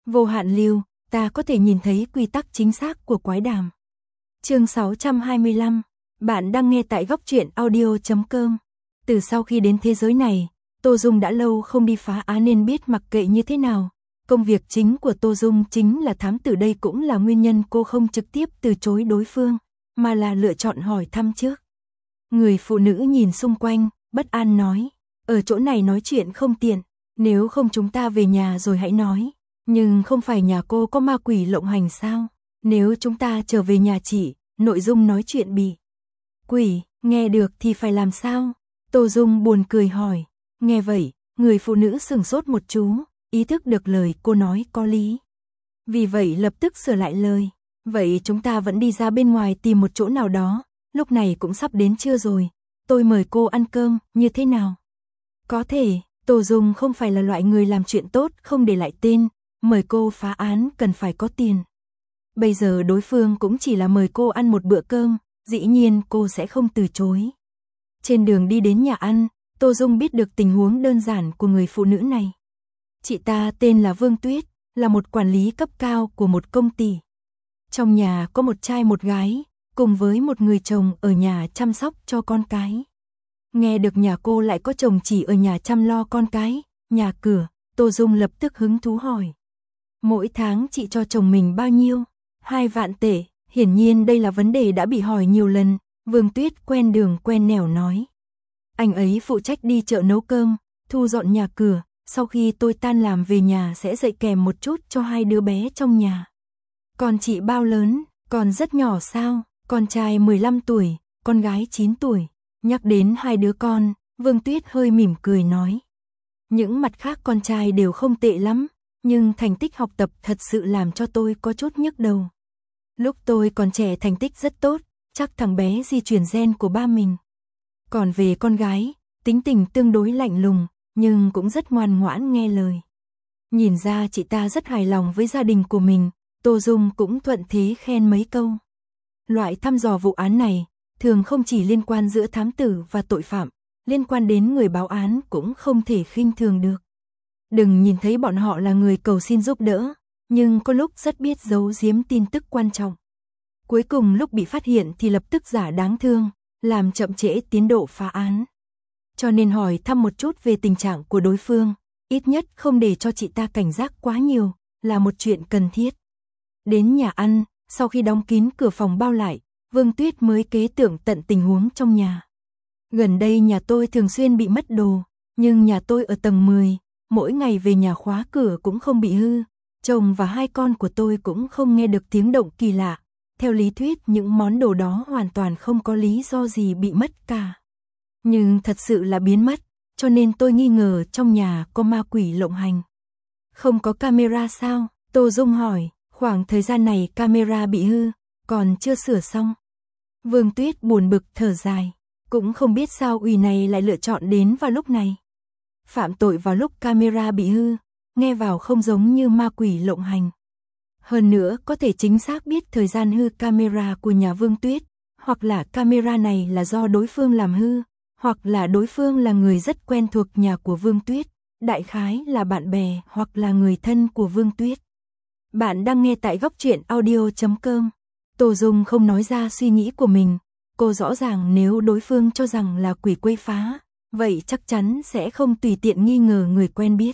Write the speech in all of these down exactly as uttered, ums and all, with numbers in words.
Vô hạn lưu, ta có thể nhìn thấy quy tắc chính xác của quái đàm. Chương sáu trăm hai mươi lăm, bạn đang nghe tại góc truyện audio chấm com. Từ sau khi đến thế giới này, Tô Dung đã lâu không đi phá án nên biết mặc kệ như thế nào. Công việc chính của Tô Dung chính là thám tử, đây cũng là nguyên nhân cô không trực tiếp từ chối đối phương, mà là lựa chọn hỏi thăm trước. Người phụ nữ nhìn xung quanh, bất an nói, ở chỗ này nói chuyện không tiện, nếu không chúng ta về nhà rồi hãy nói. Nhưng không phải nhà cô có ma quỷ lộng hành sao? Nếu chúng ta trở về nhà chị, nội dung nói chuyện bị quỷ, nghe được thì phải làm sao? Tô Dung buồn cười hỏi. Nghe vậy, người phụ nữ sửng sốt một chú, ý thức được lời cô nói có lý. Vì vậy lập tức sửa lại lời. Vậy chúng ta vẫn đi ra bên ngoài tìm một chỗ nào đó, lúc này cũng sắp đến trưa rồi, tôi mời cô ăn cơm, như thế nào? Có thể, Tô Dung không phải là loại người làm chuyện tốt không để lại tên, mời cô phá án cần phải có tiền. Bây giờ đối phương cũng chỉ là mời cô ăn một bữa cơm, dĩ nhiên cô sẽ không từ chối. Trên đường đi đến nhà ăn, Tô Dung biết được tình huống đơn giản của người phụ nữ này. Chị ta tên là Vương Tuyết, là một quản lý cấp cao của một công ty. Trong nhà có một trai một gái, cùng với một người chồng ở nhà chăm sóc cho con cái. Nghe được nhà cô lại có chồng chỉ ở nhà chăm lo con cái, nhà cửa, Tô Dung lập tức hứng thú hỏi. Mỗi tháng chị cho chồng mình bao nhiêu? Hai vạn tệ, hiển nhiên đây là vấn đề đã bị hỏi nhiều lần, Vương Tuyết quen đường quen nẻo nói. Anh ấy phụ trách đi chợ nấu cơm, thu dọn nhà cửa, sau khi tôi tan làm về nhà sẽ dạy kèm một chút cho hai đứa bé trong nhà. Còn chị bao lớn, còn rất nhỏ sao? Con trai mười lăm tuổi, con gái chín tuổi. Nhắc đến hai đứa con, Vương Tuyết hơi mỉm cười nói. Những mặt khác con trai đều không tệ lắm, nhưng thành tích học tập thật sự làm cho tôi có chút nhức đầu. Lúc tôi còn trẻ thành tích rất tốt, chắc thằng bé di truyền gen của ba mình. Còn về con gái, tính tình tương đối lạnh lùng, nhưng cũng rất ngoan ngoãn nghe lời. Nhìn ra chị ta rất hài lòng với gia đình của mình, Tô Dung cũng thuận thế khen mấy câu. Loại thăm dò vụ án này, thường không chỉ liên quan giữa thám tử và tội phạm, liên quan đến người báo án cũng không thể khinh thường được. Đừng nhìn thấy bọn họ là người cầu xin giúp đỡ, nhưng có lúc rất biết giấu giếm tin tức quan trọng. Cuối cùng lúc bị phát hiện thì lập tức giả đáng thương, làm chậm trễ tiến độ phá án. Cho nên hỏi thăm một chút về tình trạng của đối phương, ít nhất không để cho chị ta cảnh giác quá nhiều, là một chuyện cần thiết. Đến nhà ăn, sau khi đóng kín cửa phòng bao lại, Vương Tuyết mới kế tưởng tận tình huống trong nhà. Gần đây nhà tôi thường xuyên bị mất đồ, nhưng nhà tôi ở tầng mười, mỗi ngày về nhà khóa cửa cũng không bị hư. Chồng và hai con của tôi cũng không nghe được tiếng động kỳ lạ. Theo lý thuyết những món đồ đó hoàn toàn không có lý do gì bị mất cả. Nhưng thật sự là biến mất, cho nên tôi nghi ngờ trong nhà có ma quỷ lộng hành. Không có camera sao? Tô Dung hỏi, khoảng thời gian này camera bị hư, còn chưa sửa xong. Vương Tuyết buồn bực thở dài, cũng không biết sao ủy này lại lựa chọn đến vào lúc này. Phạm tội vào lúc camera bị hư, nghe vào không giống như ma quỷ lộng hành. Hơn nữa có thể chính xác biết thời gian hư camera của nhà Vương Tuyết, hoặc là camera này là do đối phương làm hư, hoặc là đối phương là người rất quen thuộc nhà của Vương Tuyết, đại khái là bạn bè hoặc là người thân của Vương Tuyết. Bạn đang nghe tại góc truyện audio chấm com. Tô Dung không nói ra suy nghĩ của mình, cô rõ ràng nếu đối phương cho rằng là quỷ quấy phá, vậy chắc chắn sẽ không tùy tiện nghi ngờ người quen biết.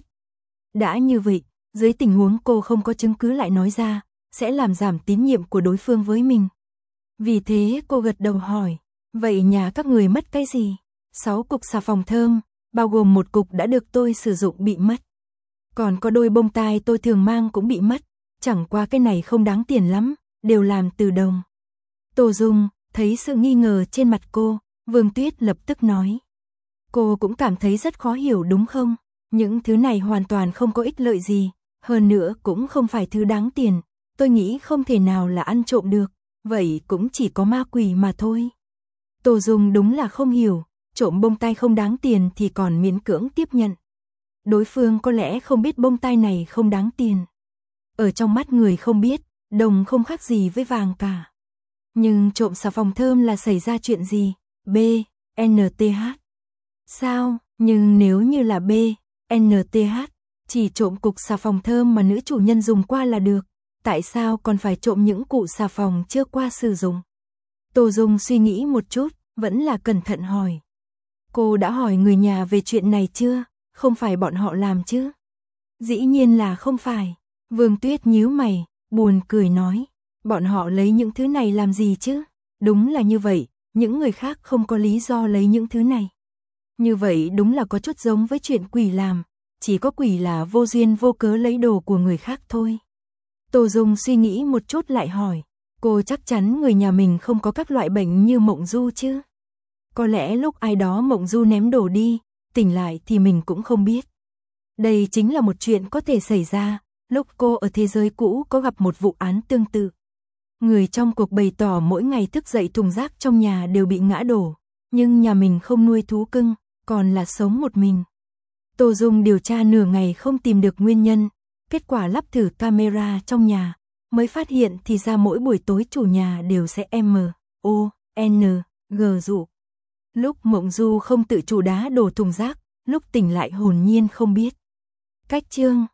Đã như vậy, dưới tình huống cô không có chứng cứ lại nói ra, sẽ làm giảm tín nhiệm của đối phương với mình. Vì thế cô gật đầu hỏi, vậy nhà các người mất cái gì? Sáu cục xà phòng thơm, bao gồm một cục đã được tôi sử dụng bị mất. Còn có đôi bông tai tôi thường mang cũng bị mất, chẳng qua cái này không đáng tiền lắm, đều làm từ đồng. Tô Dung thấy sự nghi ngờ trên mặt cô, Vương Tuyết lập tức nói. Cô cũng cảm thấy rất khó hiểu đúng không? Những thứ này hoàn toàn không có ích lợi gì, hơn nữa cũng không phải thứ đáng tiền, tôi nghĩ không thể nào là ăn trộm được, vậy cũng chỉ có ma quỷ mà thôi. Tô Dung đúng là không hiểu, trộm bông tai không đáng tiền thì còn miễn cưỡng tiếp nhận. Đối phương có lẽ không biết bông tai này không đáng tiền. Ở trong mắt người không biết, đồng không khác gì với vàng cả. Nhưng trộm xà phòng thơm là xảy ra chuyện gì? B, N T H. Sao? Nhưng nếu như là B, N T H, Chỉ trộm cục xà phòng thơm mà nữ chủ nhân dùng qua là được, tại sao còn phải trộm những cụ xà phòng chưa qua sử dụng? Tô Dung suy nghĩ một chút, vẫn là cẩn thận hỏi. Cô đã hỏi người nhà về chuyện này chưa? Không phải bọn họ làm chứ? Dĩ nhiên là không phải. Vương Tuyết nhíu mày, buồn cười nói. Bọn họ lấy những thứ này làm gì chứ? Đúng là như vậy, những người khác không có lý do lấy những thứ này. Như vậy đúng là có chút giống với chuyện quỷ làm, chỉ có quỷ là vô duyên vô cớ lấy đồ của người khác thôi. Tô Dung suy nghĩ một chút lại hỏi, cô chắc chắn người nhà mình không có các loại bệnh như mộng du chứ? Có lẽ lúc ai đó mộng du ném đồ đi, tỉnh lại thì mình cũng không biết. Đây chính là một chuyện có thể xảy ra, lúc cô ở thế giới cũ có gặp một vụ án tương tự. Người trong cuộc bày tỏ mỗi ngày thức dậy thùng rác trong nhà đều bị ngã đổ, nhưng nhà mình không nuôi thú cưng, còn là sống một mình. Tô Dung điều tra nửa ngày không tìm được nguyên nhân, kết quả lắp thử camera trong nhà, mới phát hiện thì ra mỗi buổi tối chủ nhà đều sẽ M, O, N, G dụ. Lúc mộng du không tự chủ đá đổ thùng rác, lúc tỉnh lại hồn nhiên không biết. Cách chương